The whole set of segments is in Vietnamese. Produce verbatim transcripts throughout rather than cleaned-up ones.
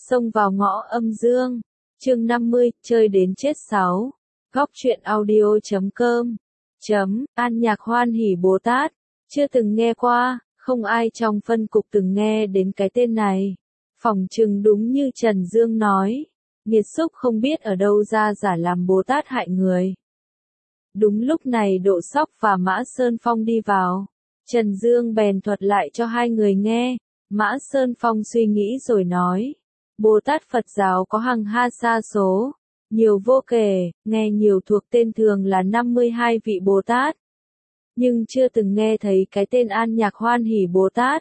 Xông vào ngõ âm dương. Chương năm mươi, chơi đến chết sáu. Góc truyện audio chấm com. Chấm, An Nhạc Hoan Hỷ Bồ Tát. Chưa từng nghe qua, không ai trong phân cục từng nghe đến cái tên này. Phỏng chừng đúng như Trần Dương nói. Nghiệt xúc không biết ở đâu ra giả làm Bồ Tát hại người. Đúng lúc này Độ Sóc và Mã Sơn Phong đi vào. Trần Dương bèn thuật lại cho hai người nghe. Mã Sơn Phong suy nghĩ rồi nói. Bồ Tát Phật giáo có hằng ha sa số, nhiều vô kể, nghe nhiều thuộc tên thường là năm mươi hai vị Bồ Tát. Nhưng chưa từng nghe thấy cái tên An Nhạc Hoan Hỷ Bồ Tát.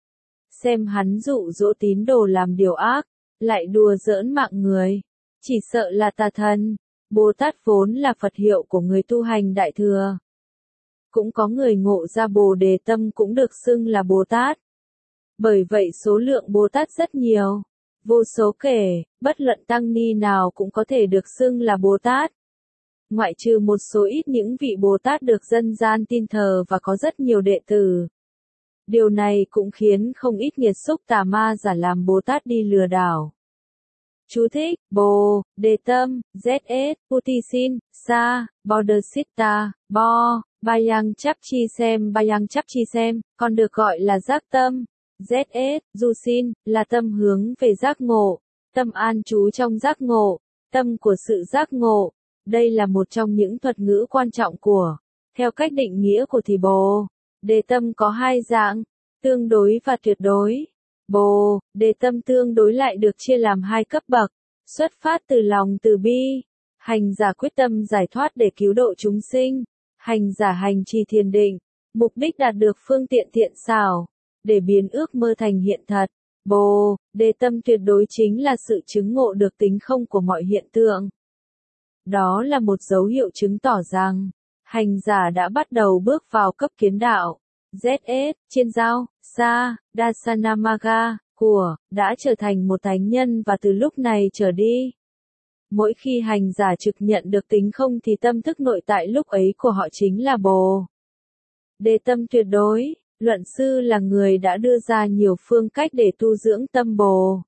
Xem hắn dụ dỗ tín đồ làm điều ác, lại đùa giỡn mạng người. Chỉ sợ là tà thần. Bồ Tát vốn là Phật hiệu của người tu hành Đại Thừa. Cũng có người ngộ ra Bồ Đề Tâm cũng được xưng là Bồ Tát. Bởi vậy số lượng Bồ Tát rất nhiều. Vô số kể, bất luận tăng ni nào cũng có thể được xưng là Bồ Tát. Ngoại trừ một số ít những vị Bồ Tát được dân gian tin thờ và có rất nhiều đệ tử. Điều này cũng khiến không ít nghiệt xúc tà ma giả làm Bồ Tát đi lừa đảo. Chú thích, Bồ, Đề Tâm, Z S, Utisin, Sa, Bodhicitta, Bo, Bayang Chap Chi Xem Bayang Chap Chi Xem, còn được gọi là giác tâm. Z S, Dusin, là tâm hướng về giác ngộ, tâm an trú trong giác ngộ, tâm của sự giác ngộ. Đây là một trong những thuật ngữ quan trọng của, theo cách định nghĩa của thì Bồ Đề Tâm có hai dạng, tương đối và tuyệt đối. Bồ Đề Tâm tương đối lại được chia làm hai cấp bậc, xuất phát từ lòng từ bi, hành giả quyết tâm giải thoát để cứu độ chúng sinh, hành giả hành trì thiền định, mục đích đạt được phương tiện thiện xảo, để biến ước mơ thành hiện thật. Bồ Đề Tâm tuyệt đối chính là sự chứng ngộ được tính không của mọi hiện tượng. Đó là một dấu hiệu chứng tỏ rằng, hành giả đã bắt đầu bước vào cấp kiến đạo. Z S, trên giao, Sa, Dasanamaga, của, đã trở thành một thánh nhân và từ lúc này trở đi. Mỗi khi hành giả trực nhận được tính không thì tâm thức nội tại lúc ấy của họ chính là Bồ Đề Tâm tuyệt đối. Luận sư là người đã đưa ra nhiều phương cách để tu dưỡng tâm Bồ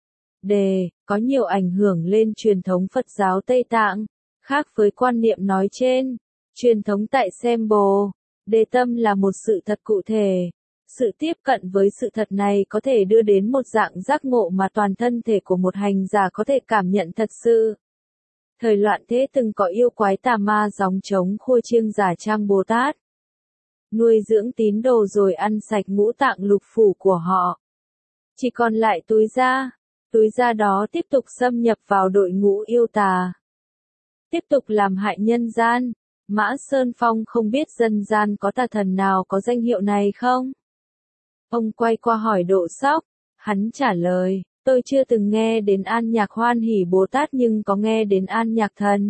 Đề, có nhiều ảnh hưởng lên truyền thống Phật giáo Tây Tạng. Khác với quan niệm nói trên, truyền thống tại xem Bồ Đề Tâm là một sự thật cụ thể. Sự tiếp cận với sự thật này có thể đưa đến một dạng giác ngộ mà toàn thân thể của một hành giả có thể cảm nhận thật sự. Thời loạn thế từng có yêu quái tà ma gióng trống khua chiêng giả trang Bồ Tát, nuôi dưỡng tín đồ rồi ăn sạch ngũ tạng lục phủ của họ. Chỉ còn lại túi da, túi da đó tiếp tục xâm nhập vào đội ngũ yêu tà, tiếp tục làm hại nhân gian. Mã Sơn Phong không biết dân gian có tà thần nào có danh hiệu này không? Ông quay qua hỏi Độ Sóc, hắn trả lời, tôi chưa từng nghe đến An Nhạc Hoan Hỷ Bồ Tát nhưng có nghe đến An Nhạc Thần.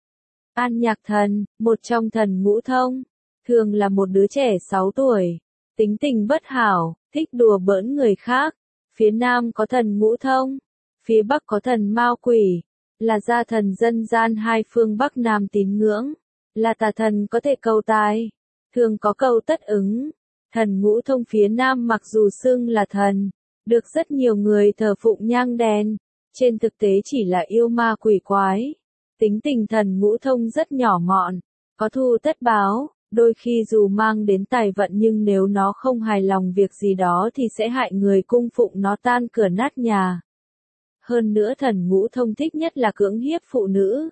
An Nhạc Thần, một trong thần ngũ thông, thường là một đứa trẻ sáu tuổi, tính tình bất hảo, thích đùa bỡn người khác. Phía Nam có thần ngũ thông, phía Bắc có thần Mao Quỷ, là gia thần dân gian hai phương Bắc Nam tín ngưỡng, là tà thần có thể cầu tài, thường có cầu tất ứng. Thần ngũ thông phía Nam mặc dù xưng là thần, được rất nhiều người thờ phụng nhang đèn, trên thực tế chỉ là yêu ma quỷ quái. Tính tình thần ngũ thông rất nhỏ mọn, có thù tất báo, đôi khi dù mang đến tài vận nhưng nếu nó không hài lòng việc gì đó thì sẽ hại người cung phụng nó tan cửa nát nhà. Hơn nữa thần ngũ thông thích nhất là cưỡng hiếp phụ nữ.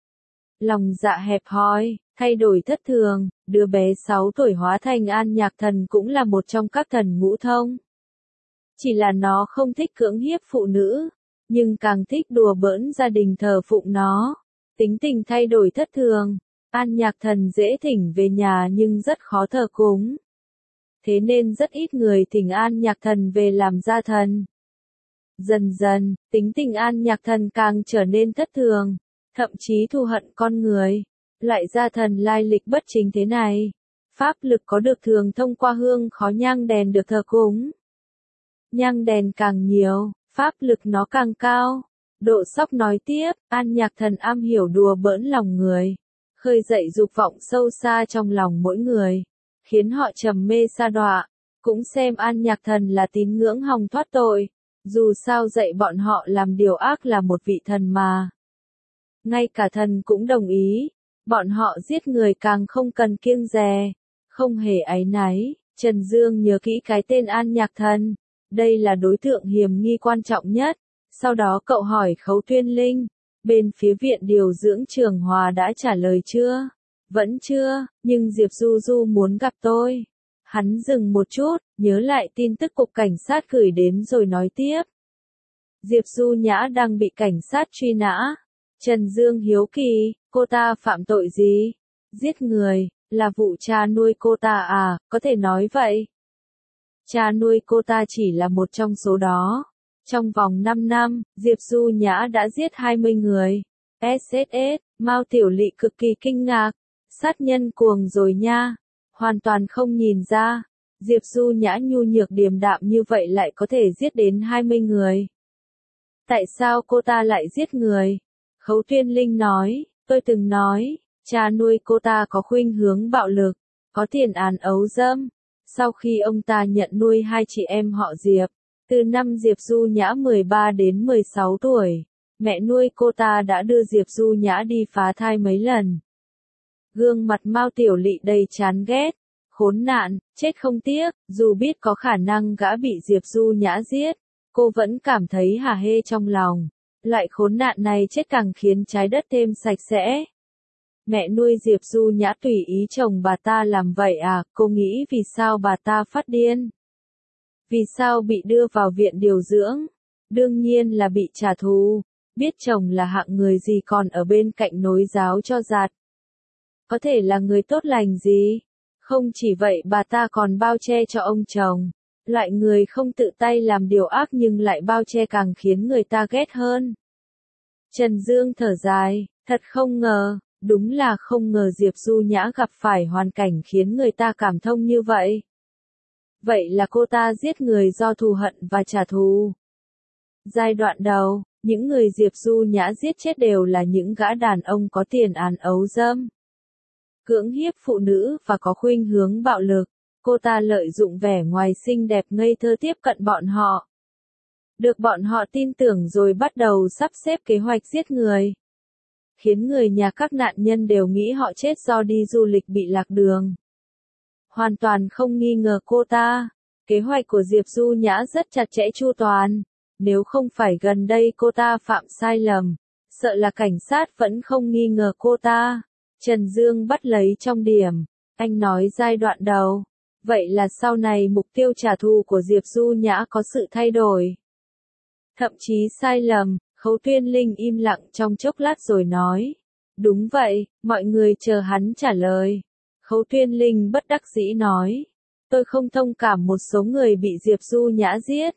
Lòng dạ hẹp hòi, thay đổi thất thường, đứa bé sáu tuổi hóa thành An Nhạc Thần cũng là một trong các thần ngũ thông. Chỉ là nó không thích cưỡng hiếp phụ nữ, nhưng càng thích đùa bỡn gia đình thờ phụng nó. Tính tình thay đổi thất thường, An Nhạc Thần dễ thỉnh về nhà nhưng rất khó thờ cúng. Thế nên rất ít người thỉnh An Nhạc Thần về làm gia thần. Dần dần, tính tình An Nhạc Thần càng trở nên thất thường, thậm chí thù hận con người. Loại gia thần lai lịch bất chính thế này, pháp lực có được thường thông qua hương khói nhang đèn được thờ cúng. Nhang đèn càng nhiều, pháp lực nó càng cao. Độ Sóc nói tiếp, An Nhạc Thần am hiểu đùa bỡn lòng người, khơi dậy dục vọng sâu xa trong lòng mỗi người, khiến họ trầm mê sa đọa. Cũng xem An Nhạc Thần là tín ngưỡng hòng thoát tội, Dù sao dạy bọn họ làm điều ác là một vị thần mà. Ngay cả thần cũng đồng ý, bọn họ giết người càng không cần kiêng dè, không hề áy náy. Trần Dương nhớ kỹ cái tên An Nhạc Thần, đây là đối tượng hiểm nghi quan trọng nhất. Sau đó cậu hỏi Khấu Tuyên Linh, bên phía viện điều dưỡng Trường Hòa đã trả lời chưa? Vẫn chưa, nhưng Diệp Du Du muốn gặp tôi. Hắn dừng một chút, nhớ lại tin tức cục cảnh sát gửi đến rồi nói tiếp. Diệp Du Nhã đang bị cảnh sát truy nã. Trần Dương hiếu kỳ, cô ta phạm tội gì? Giết người, là vụ cha nuôi cô ta à, có thể nói vậy. Cha nuôi cô ta chỉ là một trong số đó. Trong vòng năm năm, Diệp Du Nhã đã giết hai mươi người. ét ét ét, Mao Tiểu Lị cực kỳ kinh ngạc. Sát nhân cuồng rồi nha. Hoàn toàn không nhìn ra. Diệp Du Nhã nhu nhược điềm đạm như vậy lại có thể giết đến hai mươi người. Tại sao cô ta lại giết người? Khấu Tuyên Linh nói, tôi từng nói, cha nuôi cô ta có khuynh hướng bạo lực, có tiền án ấu dâm. Sau khi ông ta nhận nuôi hai chị em họ Diệp, từ năm Diệp Du Nhã mười ba đến mười sáu tuổi, mẹ nuôi cô ta đã đưa Diệp Du Nhã đi phá thai mấy lần. Gương mặt Mao Tiểu Lị đầy chán ghét, khốn nạn, chết không tiếc, dù biết có khả năng gã bị Diệp Du Nhã giết, cô vẫn cảm thấy hả hê trong lòng. Loại khốn nạn này chết càng khiến trái đất thêm sạch sẽ. Mẹ nuôi Diệp Du Nhã tùy ý chồng bà ta làm vậy à, cô nghĩ vì sao bà ta phát điên? Vì sao bị đưa vào viện điều dưỡng? Đương nhiên là bị trả thù, biết chồng là hạng người gì còn ở bên cạnh nối giáo cho giạt. Có thể là người tốt lành gì? Không chỉ vậy bà ta còn bao che cho ông chồng. Loại người không tự tay làm điều ác nhưng lại bao che càng khiến người ta ghét hơn. Trần Dương thở dài, thật không ngờ, đúng là không ngờ Diệp Du Nhã gặp phải hoàn cảnh khiến người ta cảm thông như vậy. Vậy là cô ta giết người do thù hận và trả thù. Giai đoạn đầu, những người Diệp Du Nhã giết chết đều là những gã đàn ông có tiền án ấu dâm, cưỡng hiếp phụ nữ và có khuynh hướng bạo lực. Cô ta lợi dụng vẻ ngoài xinh đẹp ngây thơ tiếp cận bọn họ. Được bọn họ tin tưởng rồi bắt đầu sắp xếp kế hoạch giết người. Khiến người nhà các nạn nhân đều nghĩ họ chết do đi du lịch bị lạc đường. Hoàn toàn không nghi ngờ cô ta. Kế hoạch của Diệp Du Nhã rất chặt chẽ chu toàn. Nếu không phải gần đây cô ta phạm sai lầm, sợ là cảnh sát vẫn không nghi ngờ cô ta. Trần Dương bắt lấy trong điểm. Anh nói giai đoạn đầu. Vậy là sau này mục tiêu trả thù của Diệp Du Nhã có sự thay đổi. Thậm chí sai lầm, Khấu Tuyên Linh im lặng trong chốc lát rồi nói. Đúng vậy, mọi người chờ hắn trả lời. Khấu Tuyên Linh bất đắc dĩ nói. Tôi không thông cảm một số người bị Diệp Du Nhã giết.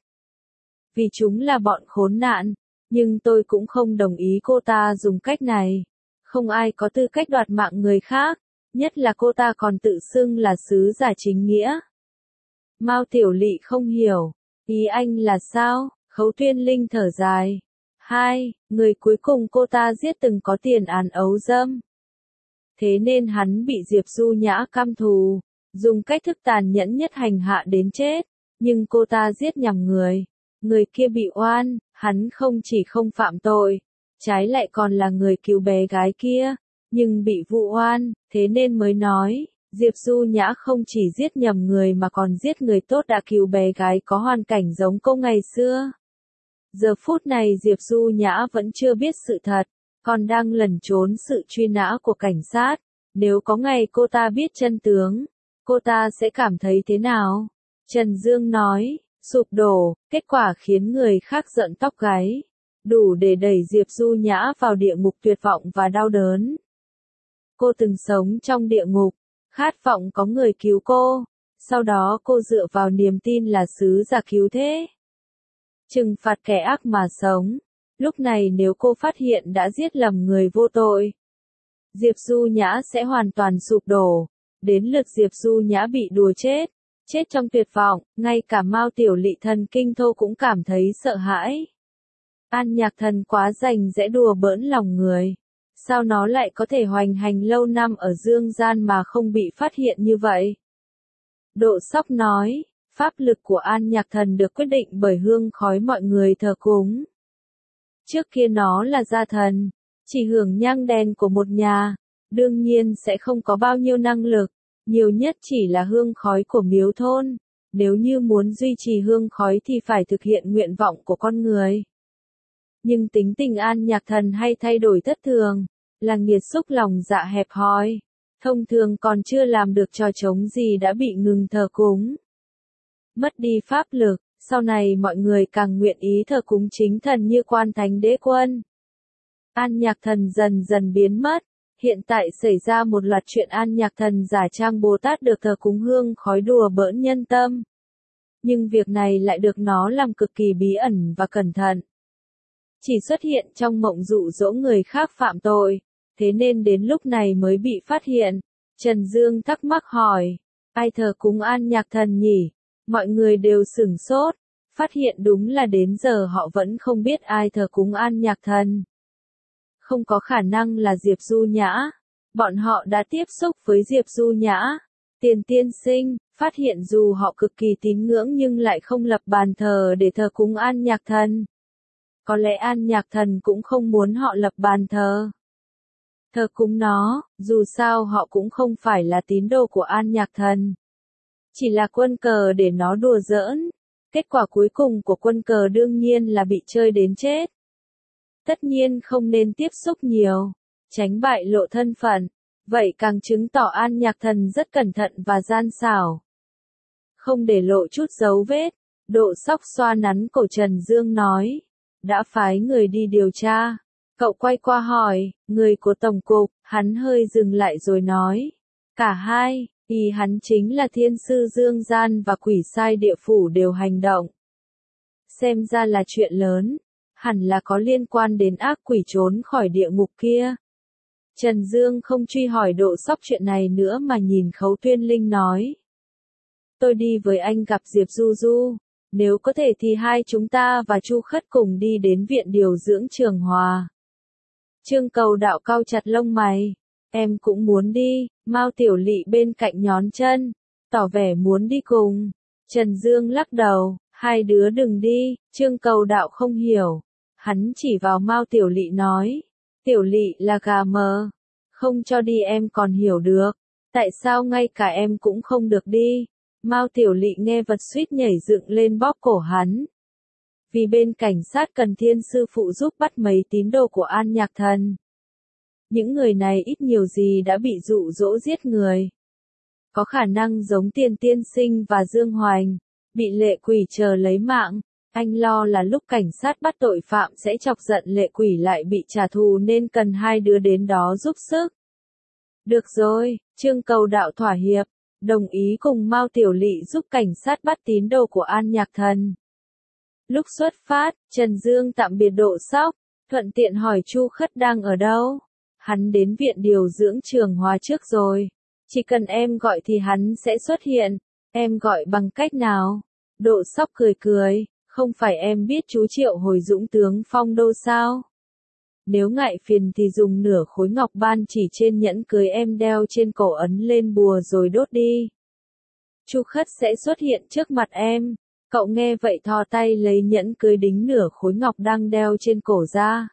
Vì chúng là bọn khốn nạn, nhưng tôi cũng không đồng ý cô ta dùng cách này. Không ai có tư cách đoạt mạng người khác. Nhất là cô ta còn tự xưng là sứ giả chính nghĩa. Mao Tiểu Lị không hiểu, ý anh là sao? Khấu Tuyên Linh thở dài. Hai, người cuối cùng cô ta giết từng có tiền án ấu dâm. Thế nên hắn bị Diệp Du Nhã căm thù, dùng cách thức tàn nhẫn nhất hành hạ đến chết. Nhưng cô ta giết nhầm người. Người kia bị oan, hắn không chỉ không phạm tội, trái lại còn là người cứu bé gái kia. Nhưng bị vụ oan, thế nên mới nói, Diệp Du Nhã không chỉ giết nhầm người mà còn giết người tốt đã cứu bé gái có hoàn cảnh giống cô ngày xưa. Giờ phút này Diệp Du Nhã vẫn chưa biết sự thật, còn đang lẩn trốn sự truy nã của cảnh sát. Nếu có ngày cô ta biết chân tướng, cô ta sẽ cảm thấy thế nào? Trần Dương nói, sụp đổ, kết quả khiến người khác giận tóc gáy, đủ để đẩy Diệp Du Nhã vào địa ngục tuyệt vọng và đau đớn. Cô từng sống trong địa ngục, khát vọng có người cứu cô, sau đó cô dựa vào niềm tin là sứ giả cứu thế. Trừng phạt kẻ ác mà sống, lúc này nếu cô phát hiện đã giết lầm người vô tội, Diệp Du Nhã sẽ hoàn toàn sụp đổ, đến lượt Diệp Du Nhã bị đùa chết, chết trong tuyệt vọng, ngay cả Mao Tiểu Lị thần kinh thô cũng cảm thấy sợ hãi. An Nhạc Thần quá rành rẽ đùa bỡn lòng người. Sao nó lại có thể hoành hành lâu năm ở dương gian mà không bị phát hiện như vậy? Độ Sóc nói, Pháp lực của An Nhạc Thần được quyết định bởi hương khói mọi người thờ cúng. Trước kia nó là gia thần, chỉ hưởng nhang đèn của một nhà, đương nhiên sẽ không có bao nhiêu năng lực, nhiều nhất chỉ là hương khói của miếu thôn. Nếu như muốn duy trì hương khói thì phải thực hiện nguyện vọng của con người. Nhưng tính tình An Nhạc Thần hay thay đổi thất thường, là nghiệt xúc lòng dạ hẹp hòi, thông thường còn chưa làm được trò trống gì đã bị ngừng thờ cúng. Mất đi pháp lực, sau này mọi người càng nguyện ý thờ cúng chính thần như Quan Thánh Đế Quân. An Nhạc Thần dần dần biến mất, hiện tại xảy ra một loạt chuyện An Nhạc Thần giả trang Bồ Tát được thờ cúng hương khói đùa bỡn nhân tâm. Nhưng việc này lại được nó làm cực kỳ bí ẩn và cẩn thận. Chỉ xuất hiện trong mộng dụ dỗ người khác phạm tội, thế nên đến lúc này mới bị phát hiện. Trần Dương thắc mắc hỏi, ai thờ cúng An Nhạc Thần nhỉ? Mọi người đều sửng sốt, phát hiện đúng là đến giờ họ vẫn không biết ai thờ cúng An Nhạc Thần. Không có khả năng là Diệp Du Nhã. Bọn họ đã tiếp xúc với Diệp Du Nhã, Tiền Tiên Sinh, phát hiện dù họ cực kỳ tín ngưỡng nhưng lại không lập bàn thờ để thờ cúng An Nhạc Thần. Có lẽ An Nhạc Thần cũng không muốn họ lập bàn thờ thờ cúng nó, dù sao họ cũng không phải là tín đồ của An Nhạc Thần. Chỉ là quân cờ để nó đùa giỡn. Kết quả cuối cùng của quân cờ đương nhiên là bị chơi đến chết. Tất nhiên không nên tiếp xúc nhiều, tránh bại lộ thân phận. Vậy càng chứng tỏ An Nhạc Thần rất cẩn thận và gian xảo. Không để lộ chút dấu vết, Độ Sóc xoa nắn cổ Trần Dương nói. Đã phái người đi điều tra. Cậu quay qua hỏi, người của Tổng cục, hắn hơi dừng lại rồi nói. Cả hai, ý hắn chính là Thiên Sư Dương Gian và Quỷ Sai Địa Phủ đều hành động. Xem ra là chuyện lớn, hẳn là có liên quan đến ác quỷ trốn khỏi địa ngục kia. Trần Dương không truy hỏi Độ Sóc chuyện này nữa mà nhìn Khấu Tuyên Linh nói. Tôi đi với anh gặp Diệp Du Du, nếu có thể thì hai chúng ta và Chu Khất cùng đi đến viện điều dưỡng Trường Hòa. Trương Cầu Đạo cau chặt lông mày, em cũng muốn đi. Mao Tiểu Lị bên cạnh nhón chân, tỏ vẻ muốn đi cùng. Trần Dương lắc đầu, hai đứa đừng đi. Trương Cầu Đạo không hiểu, hắn chỉ vào Mao Tiểu Lị nói, Tiểu Lị là gà mờ, không cho đi em còn hiểu được, tại sao ngay cả em cũng không được đi? Mao Tiểu Lị nghe vật suýt nhảy dựng lên bóp cổ hắn. Vì bên cảnh sát cần Thiên sư phụ giúp bắt mấy tín đồ của An Nhạc Thần. Những người này ít nhiều gì đã bị dụ dỗ giết người. Có khả năng giống Tiền Tiên Sinh và Dương Hoành, bị lệ quỷ chờ lấy mạng. Anh lo là lúc cảnh sát bắt tội phạm sẽ chọc giận lệ quỷ lại bị trả thù nên cần hai đứa đến đó giúp sức. Được rồi, Trương Cầu Đạo thỏa hiệp, đồng ý cùng Mao Tiểu Lị giúp cảnh sát bắt tín đồ của An Nhạc Thần. Lúc xuất phát, Trần Dương tạm biệt Độ Sóc, thuận tiện hỏi Chu Khất đang ở đâu. Hắn đến viện điều dưỡng Trường Hòa trước rồi. Chỉ cần em gọi thì hắn sẽ xuất hiện. Em gọi bằng cách nào? Độ Sóc cười cười, không phải em biết chú Triệu Hồi Dũng tướng Phong Đô sao? Nếu ngại phiền thì dùng nửa khối ngọc ban chỉ trên nhẫn cưới em đeo trên cổ ấn lên bùa rồi đốt đi. Chu Khất sẽ xuất hiện trước mặt em. Cậu nghe vậy thò tay lấy nhẫn cưới đính nửa khối ngọc đang đeo trên cổ ra.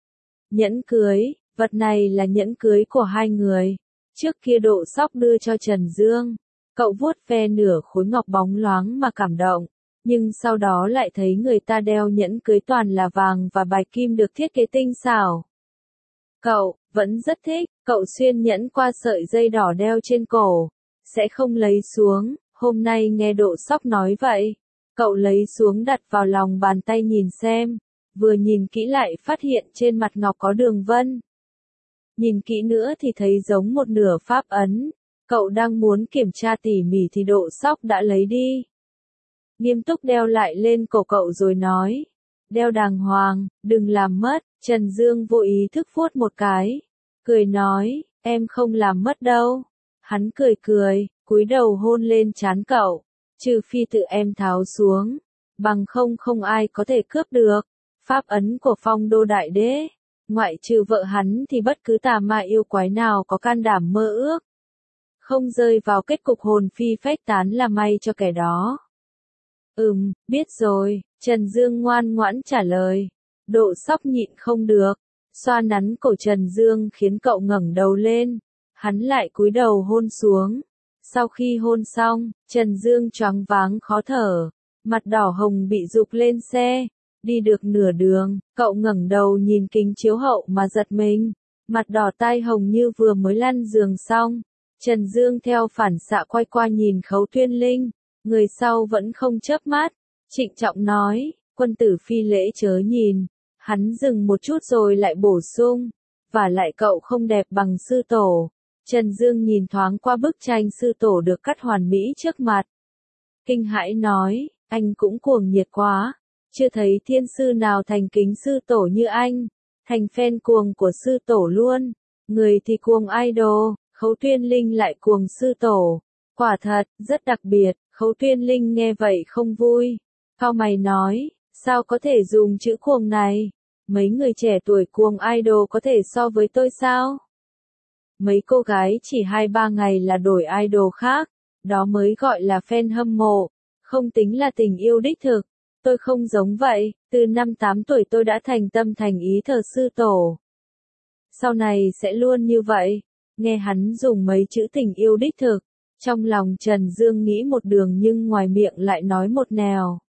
Nhẫn cưới, vật này là nhẫn cưới của hai người. Trước kia Độ Sóc đưa cho Trần Dương. Cậu vuốt ve nửa khối ngọc bóng loáng mà cảm động. Nhưng sau đó lại thấy người ta đeo nhẫn cưới toàn là vàng và bạch kim được thiết kế tinh xảo. Cậu, vẫn rất thích, cậu xuyên nhẫn qua sợi dây đỏ đeo trên cổ. Sẽ không lấy xuống, hôm nay nghe Độ Sóc nói vậy. Cậu lấy xuống đặt vào lòng bàn tay nhìn xem. Vừa nhìn kỹ lại phát hiện trên mặt ngọc có đường vân. Nhìn kỹ nữa thì thấy giống một nửa pháp ấn. Cậu đang muốn kiểm tra tỉ mỉ thì Độ Sóc đã lấy đi. Nghiêm túc đeo lại lên cổ cậu rồi nói. Đeo đàng hoàng, đừng làm mất. Trần Dương vô ý thức vuốt một cái. Cười nói, em không làm mất đâu. Hắn cười cười, cúi đầu hôn lên trán cậu. Trừ phi tự em tháo xuống. Bằng không không ai có thể cướp được. Pháp ấn của Phong Đô Đại Đế. Ngoại trừ vợ hắn thì bất cứ tà ma yêu quái nào có can đảm mơ ước. Không rơi vào kết cục hồn phi phách tán là may cho kẻ đó. Ừm, biết rồi, Trần Dương ngoan ngoãn trả lời. Độ Sóc nhịn không được, xoa nắn cổ Trần Dương khiến cậu ngẩng đầu lên. Hắn lại cúi đầu hôn xuống. Sau khi hôn xong, Trần Dương choáng váng khó thở, mặt đỏ hồng bị giục lên xe. Đi được nửa đường, cậu ngẩng đầu nhìn kính chiếu hậu mà giật mình, mặt đỏ tai hồng như vừa mới lăn giường xong. Trần Dương theo phản xạ quay qua nhìn Khấu Tuyên Linh, người sau vẫn không chớp mắt, trịnh trọng nói, quân tử phi lễ chớ nhìn. Hắn dừng một chút rồi lại bổ sung, và lại cậu không đẹp bằng sư tổ. Trần Dương nhìn thoáng qua bức tranh sư tổ được cắt hoàn mỹ trước mặt. Kinh hãi nói, anh cũng cuồng nhiệt quá, chưa thấy thiên sư nào thành kính sư tổ như anh, thành fan cuồng của sư tổ luôn. Người thì cuồng idol, Khấu Tuyên Linh lại cuồng sư tổ. Quả thật, rất đặc biệt. Khấu Tuyên Linh nghe vậy không vui. Cau mày nói, sao có thể dùng chữ cuồng này? Mấy người trẻ tuổi cuồng idol có thể so với tôi sao? Mấy cô gái chỉ hai ba ngày là đổi idol khác, đó mới gọi là fan hâm mộ, không tính là tình yêu đích thực. Tôi không giống vậy, từ năm tám tuổi tôi đã thành tâm thành ý thờ sư tổ. Sau này sẽ luôn như vậy. Nghe hắn dùng mấy chữ tình yêu đích thực, trong lòng Trần Dương nghĩ một đường nhưng ngoài miệng lại nói một nẻo.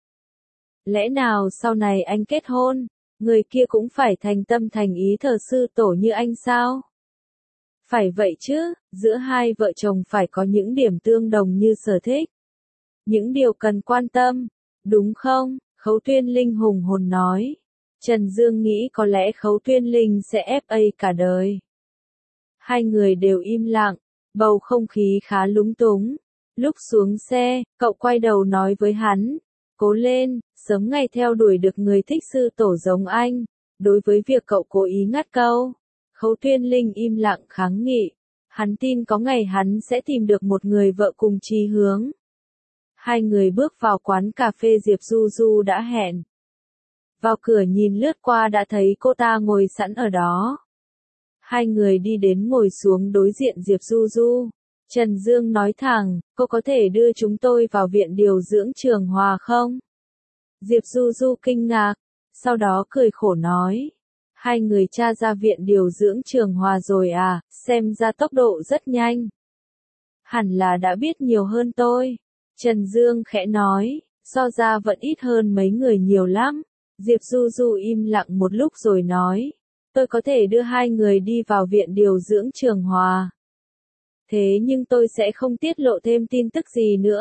Lẽ nào sau này anh kết hôn, người kia cũng phải thành tâm thành ý thờ sư tổ như anh sao? Phải vậy chứ, giữa hai vợ chồng phải có những điểm tương đồng như sở thích. Những điều cần quan tâm, đúng không? Khấu Tuyên Linh hùng hồn nói. Trần Dương nghĩ có lẽ Khấu Tuyên Linh sẽ ép a cả đời. Hai người đều im lặng, bầu không khí khá lúng túng. Lúc xuống xe, cậu quay đầu nói với hắn, cố lên, sớm ngày theo đuổi được người thích sư tổ giống anh. Đối với việc cậu cố ý ngắt câu, Khấu Tuyên Linh im lặng kháng nghị. Hắn tin có ngày hắn sẽ tìm được một người vợ cùng chí hướng. Hai người bước vào quán cà phê Diệp Du Du đã hẹn. Vào cửa nhìn lướt qua đã thấy cô ta ngồi sẵn ở đó. Hai người đi đến ngồi xuống đối diện Diệp Du Du. Trần Dương nói thẳng, cô có thể đưa chúng tôi vào viện điều dưỡng Trường Hòa không? Diệp Du Du kinh ngạc, sau đó cười khổ nói. Hai người tra ra viện điều dưỡng Trường Hòa rồi à, xem ra tốc độ rất nhanh. Hẳn là đã biết nhiều hơn tôi. Trần Dương khẽ nói, so ra vẫn ít hơn mấy người nhiều lắm. Diệp Du Du im lặng một lúc rồi nói, tôi có thể đưa hai người đi vào viện điều dưỡng Trường Hòa. Thế nhưng tôi sẽ không tiết lộ thêm tin tức gì nữa.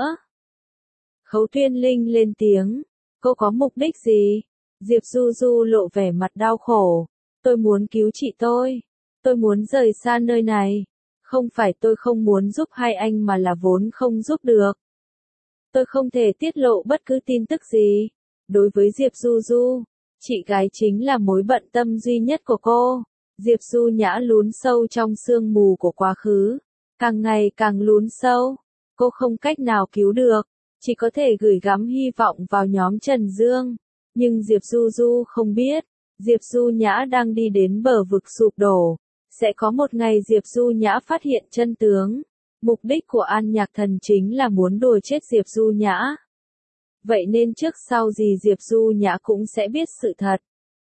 Khấu Tuyên Linh lên tiếng, cô có mục đích gì? Diệp Du Du lộ vẻ mặt đau khổ, tôi muốn cứu chị tôi. Tôi muốn rời xa nơi này. Không phải tôi không muốn giúp hai anh mà là vốn không giúp được. Tôi không thể tiết lộ bất cứ tin tức gì. Đối với Diệp Du Du, chị gái chính là mối bận tâm duy nhất của cô. Diệp Du Nhã lún sâu trong sương mù của quá khứ, càng ngày càng lún sâu. Cô không cách nào cứu được, chỉ có thể gửi gắm hy vọng vào nhóm Trần Dương. Nhưng Diệp Du Du không biết, Diệp Du Nhã đang đi đến bờ vực sụp đổ. Sẽ có một ngày Diệp Du Nhã phát hiện chân tướng. Mục đích của An Nhạc Thần chính là muốn đùa chết Diệp Du Nhã. Vậy nên trước sau gì Diệp Du Nhã cũng sẽ biết sự thật.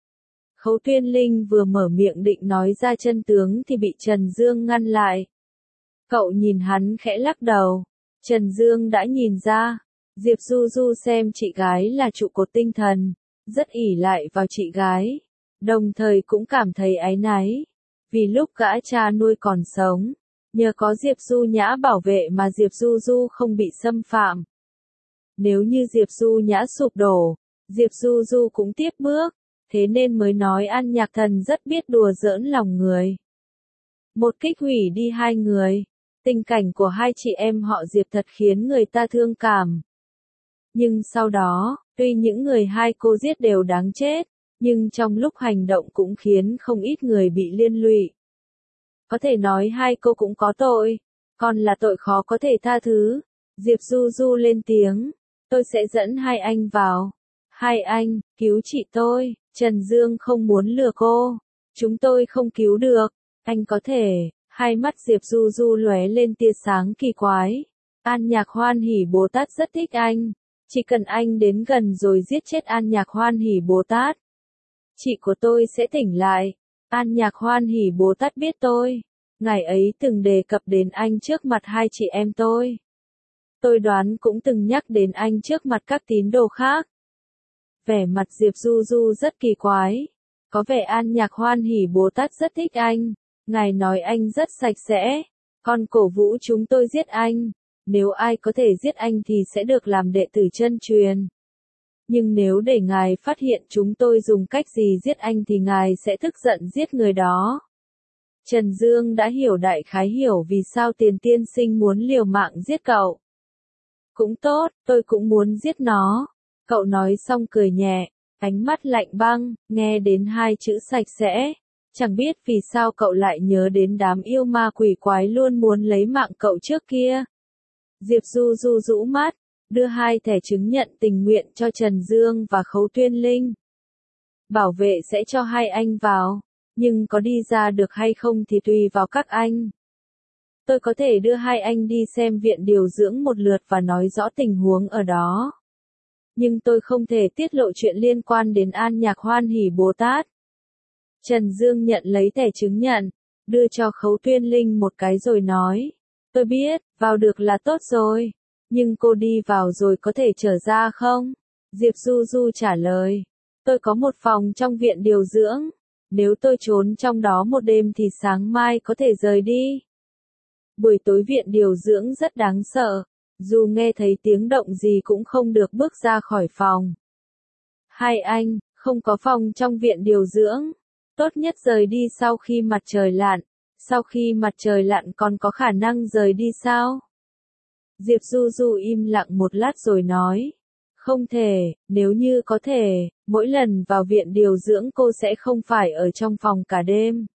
Khấu Tuyên Linh vừa mở miệng định nói ra chân tướng thì bị Trần Dương ngăn lại. Cậu nhìn hắn khẽ lắc đầu. Trần Dương đã nhìn ra, Diệp Du Du xem chị gái là trụ cột tinh thần, rất ỷ lại vào chị gái, đồng thời cũng cảm thấy áy náy. Vì lúc gã cha nuôi còn sống, nhờ có Diệp Du Nhã bảo vệ mà Diệp Du Du không bị xâm phạm. Nếu như Diệp Du Nhã sụp đổ, Diệp Du Du cũng tiếp bước, thế nên mới nói An Nhạc Thần rất biết đùa giỡn lòng người. Một kích hủy đi hai người, tình cảnh của hai chị em họ Diệp thật khiến người ta thương cảm. Nhưng sau đó, tuy những người hai cô giết đều đáng chết, nhưng trong lúc hành động cũng khiến không ít người bị liên lụy. Có thể nói hai cô cũng có tội, còn là tội khó có thể tha thứ. Diệp Du Du lên tiếng, tôi sẽ dẫn hai anh vào. Hai anh, cứu chị tôi. Trần Dương không muốn lừa cô. Chúng tôi không cứu được. Anh có thể. Hai mắt Diệp Du Du lóe lên tia sáng kỳ quái. An Nhạc Hoan Hỉ Bồ Tát rất thích anh. Chỉ cần anh đến gần rồi giết chết An Nhạc Hoan Hỷ Bồ Tát, chị của tôi sẽ tỉnh lại. An Nhạc Hoan Hỷ Bồ Tát biết tôi. Ngài ấy từng đề cập đến anh trước mặt hai chị em tôi. Tôi đoán cũng từng nhắc đến anh trước mặt các tín đồ khác. Vẻ mặt Diệp Du Du rất kỳ quái. Có vẻ An Nhạc Hoan Hỷ Bồ Tát rất thích anh. Ngài nói anh rất sạch sẽ. Còn cổ vũ chúng tôi giết anh. Nếu ai có thể giết anh thì sẽ được làm đệ tử chân truyền. Nhưng nếu để ngài phát hiện chúng tôi dùng cách gì giết anh thì ngài sẽ tức giận giết người đó. Trần Dương đã hiểu đại khái hiểu vì sao Tiền tiên sinh muốn liều mạng giết cậu. Cũng tốt, tôi cũng muốn giết nó. Cậu nói xong cười nhẹ, ánh mắt lạnh băng, nghe đến hai chữ sạch sẽ. Chẳng biết vì sao cậu lại nhớ đến đám yêu ma quỷ quái luôn muốn lấy mạng cậu trước kia. Diệp Du Du rũ mắt, đưa hai thẻ chứng nhận tình nguyện cho Trần Dương và Khấu Tuyên Linh. Bảo vệ sẽ cho hai anh vào, nhưng có đi ra được hay không thì tùy vào các anh. Tôi có thể đưa hai anh đi xem viện điều dưỡng một lượt và nói rõ tình huống ở đó. Nhưng tôi không thể tiết lộ chuyện liên quan đến An Nhạc Hoan Hỷ Bồ Tát. Trần Dương nhận lấy thẻ chứng nhận, đưa cho Khấu Tuyên Linh một cái rồi nói. Tôi biết, vào được là tốt rồi. Nhưng cô đi vào rồi có thể trở ra không? Diệp Du Du trả lời. Tôi có một phòng trong viện điều dưỡng. Nếu tôi trốn trong đó một đêm thì sáng mai có thể rời đi. Buổi tối viện điều dưỡng rất đáng sợ. Dù nghe thấy tiếng động gì cũng không được bước ra khỏi phòng. Hai anh, không có phòng trong viện điều dưỡng. Tốt nhất rời đi sau khi mặt trời lặn. Sau khi mặt trời lặn còn có khả năng rời đi sao? Diệp Du Du im lặng một lát rồi nói. Không thể, nếu như có thể, mỗi lần vào viện điều dưỡng cô sẽ không phải ở trong phòng cả đêm.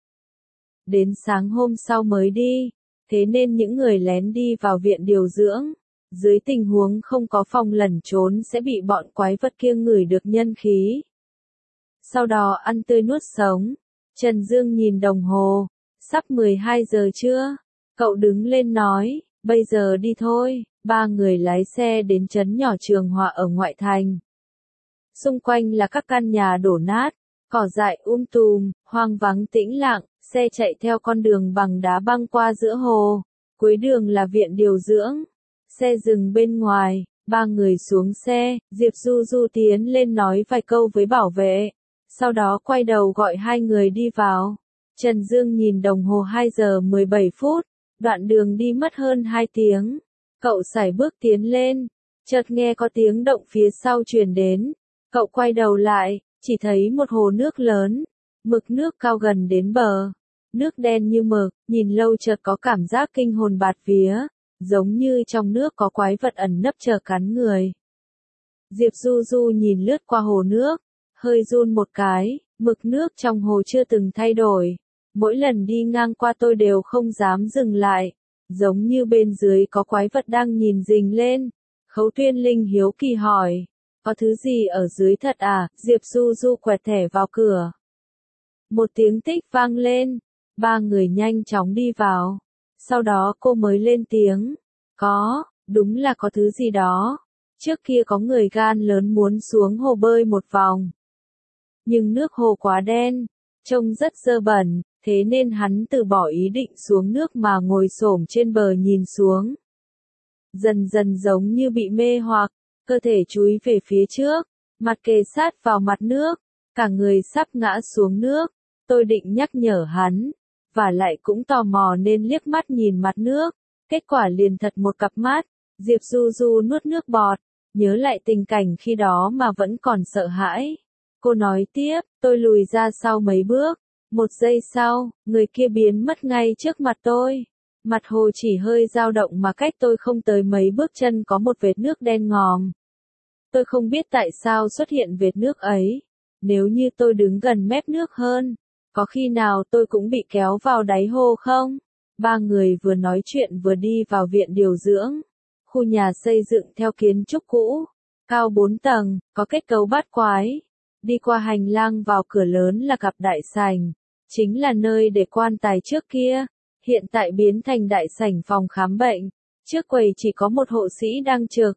Đến sáng hôm sau mới đi, thế nên những người lén đi vào viện điều dưỡng, dưới tình huống không có phòng lẩn trốn sẽ bị bọn quái vật kia ngửi được nhân khí. Sau đó ăn tươi nuốt sống. Trần Dương nhìn đồng hồ, sắp mười hai giờ chưa? Cậu đứng lên nói, bây giờ đi thôi. Ba người lái xe đến trấn nhỏ Trường Hòa ở ngoại thành. Xung quanh là các căn nhà đổ nát, cỏ dại um tùm, hoang vắng tĩnh lặng, xe chạy theo con đường bằng đá băng qua giữa hồ. Cuối đường là viện điều dưỡng. Xe dừng bên ngoài, ba người xuống xe, Diệp Du Du tiến lên nói vài câu với bảo vệ. Sau đó quay đầu gọi hai người đi vào. Trần Dương nhìn đồng hồ hai giờ mười bảy phút, đoạn đường đi mất hơn hai tiếng. Cậu sải bước tiến lên, chợt nghe có tiếng động phía sau truyền đến. Cậu quay đầu lại, chỉ thấy một hồ nước lớn, mực nước cao gần đến bờ. Nước đen như mực, nhìn lâu chợt có cảm giác kinh hồn bạt vía, giống như trong nước có quái vật ẩn nấp chờ cắn người. Diệp Du Du nhìn lướt qua hồ nước, hơi run một cái, mực nước trong hồ chưa từng thay đổi. Mỗi lần đi ngang qua tôi đều không dám dừng lại. Giống như bên dưới có quái vật đang nhìn rình lên. Khấu Tuyên Linh hiếu kỳ hỏi. Có thứ gì ở dưới thật à? Diệp Du Du quẹt thẻ vào cửa. Một tiếng tích vang lên. Ba người nhanh chóng đi vào. Sau đó cô mới lên tiếng. Có, đúng là có thứ gì đó. Trước kia có người gan lớn muốn xuống hồ bơi một vòng. Nhưng nước hồ quá đen, trông rất dơ bẩn. Thế nên hắn từ bỏ ý định xuống nước mà ngồi xổm trên bờ nhìn xuống. Dần dần giống như bị mê hoặc, cơ thể chúi về phía trước, mặt kề sát vào mặt nước, cả người sắp ngã xuống nước. Tôi định nhắc nhở hắn, và lại cũng tò mò nên liếc mắt nhìn mặt nước, kết quả liền thật một cặp mắt. Diệp Du Du nuốt nước bọt, nhớ lại tình cảnh khi đó mà vẫn còn sợ hãi. Cô nói tiếp, tôi lùi ra sau mấy bước. Một giây sau, người kia biến mất ngay trước mặt tôi. Mặt hồ chỉ hơi dao động mà cách tôi không tới mấy bước chân có một vệt nước đen ngòm. Tôi không biết tại sao xuất hiện vệt nước ấy. Nếu như tôi đứng gần mép nước hơn, có khi nào tôi cũng bị kéo vào đáy hồ không? Ba người vừa nói chuyện vừa đi vào viện điều dưỡng. Khu nhà xây dựng theo kiến trúc cũ, cao bốn tầng, có kết cấu bát quái. Đi qua hành lang vào cửa lớn là cặp đại sảnh. Chính là nơi để quan tài trước kia, hiện tại biến thành đại sảnh phòng khám bệnh. Trước quầy chỉ có một hộ sĩ đang trực,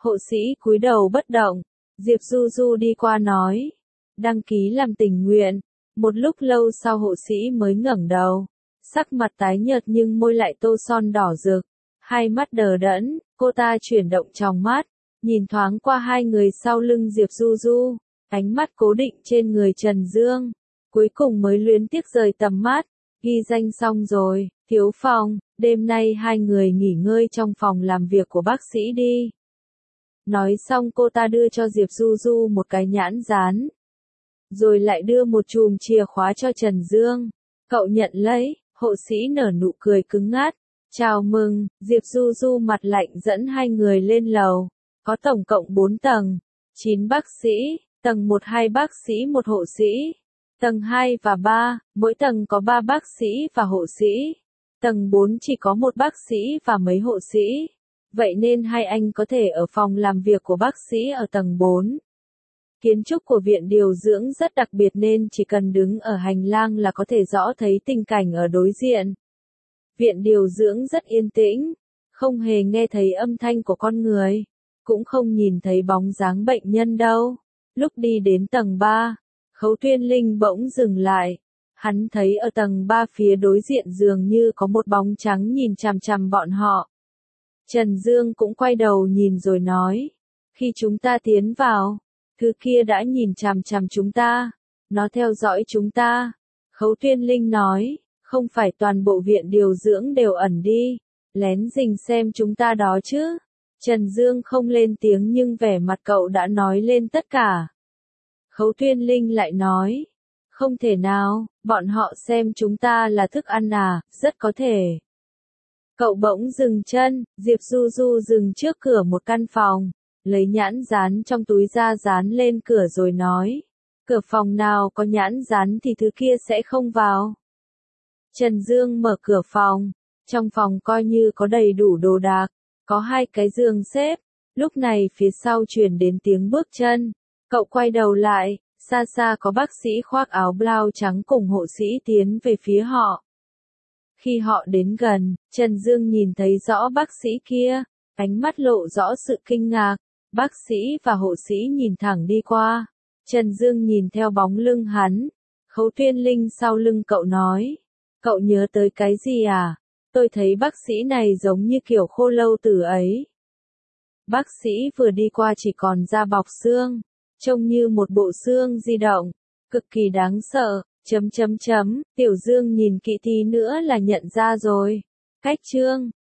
Hộ sĩ cúi đầu bất động. Diệp Du Du đi qua nói. Đăng ký làm tình nguyện. Một lúc lâu sau hộ sĩ mới ngẩng đầu. Sắc mặt tái nhợt nhưng môi lại tô son đỏ rực. Hai mắt đờ đẫn, cô ta chuyển động tròng mắt. Nhìn thoáng qua hai người sau lưng Diệp Du Du. Ánh mắt cố định trên người Trần Dương. Cuối cùng mới luyến tiếc rời tầm mắt. Ghi danh xong rồi, Thiếu Phong, đêm nay hai người nghỉ ngơi trong phòng làm việc của bác sĩ đi. Nói xong cô ta đưa cho Diệp Du Du một cái nhãn dán. Rồi lại đưa một chùm chìa khóa cho Trần Dương. Cậu nhận lấy, hộ sĩ nở nụ cười cứng ngắt. Chào mừng, Diệp Du Du mặt lạnh dẫn hai người lên lầu. Có tổng cộng bốn tầng, chín bác sĩ, tầng một hai bác sĩ một hộ sĩ. Tầng hai và ba, mỗi tầng có ba bác sĩ và hộ sĩ. Tầng bốn chỉ có một bác sĩ và mấy hộ sĩ. Vậy nên hai anh có thể ở phòng làm việc của bác sĩ ở tầng bốn. Kiến trúc của viện điều dưỡng rất đặc biệt nên chỉ cần đứng ở hành lang là có thể rõ thấy tình cảnh ở đối diện. Viện điều dưỡng rất yên tĩnh, không hề nghe thấy âm thanh của con người, cũng không nhìn thấy bóng dáng bệnh nhân đâu. Lúc đi đến tầng ba, Khấu Tuyên Linh bỗng dừng lại. Hắn thấy ở tầng ba phía đối diện dường như có một bóng trắng nhìn chằm chằm bọn họ. Trần Dương cũng quay đầu nhìn rồi nói. Khi chúng ta tiến vào, thứ kia đã nhìn chằm chằm chúng ta. Nó theo dõi chúng ta. Khấu Tuyên Linh nói. Không phải toàn bộ viện điều dưỡng đều ẩn đi. Lén rình xem chúng ta đó chứ. Trần Dương không lên tiếng nhưng vẻ mặt cậu đã nói lên tất cả. Khấu Tuyên Linh lại nói. Không thể nào, bọn họ xem chúng ta là thức ăn à, rất có thể. Cậu bỗng dừng chân, Diệp Du Du dừng trước cửa một căn phòng, lấy nhãn dán trong túi ra dán lên cửa rồi nói. Cửa phòng nào có nhãn dán thì thứ kia sẽ không vào. Trần Dương mở cửa phòng, trong phòng coi như có đầy đủ đồ đạc, có hai cái giường xếp. Lúc này phía sau truyền đến tiếng bước chân, cậu quay đầu lại. Xa xa có bác sĩ khoác áo blau trắng cùng hộ sĩ tiến về phía họ. Khi họ đến gần, Trần Dương nhìn thấy rõ bác sĩ kia, ánh mắt lộ rõ sự kinh ngạc. Bác sĩ và hộ sĩ nhìn thẳng đi qua. Trần Dương nhìn theo bóng lưng hắn. Khấu Tuyên Linh sau lưng cậu nói. Cậu nhớ tới cái gì à? Tôi thấy bác sĩ này giống như kiểu Khô Lâu Tử ấy. Bác sĩ vừa đi qua chỉ còn da bọc xương. Trông như một bộ xương di động, cực kỳ đáng sợ, chấm chấm chấm, Tiểu Dương nhìn kỹ tí nữa là nhận ra rồi. Cách chương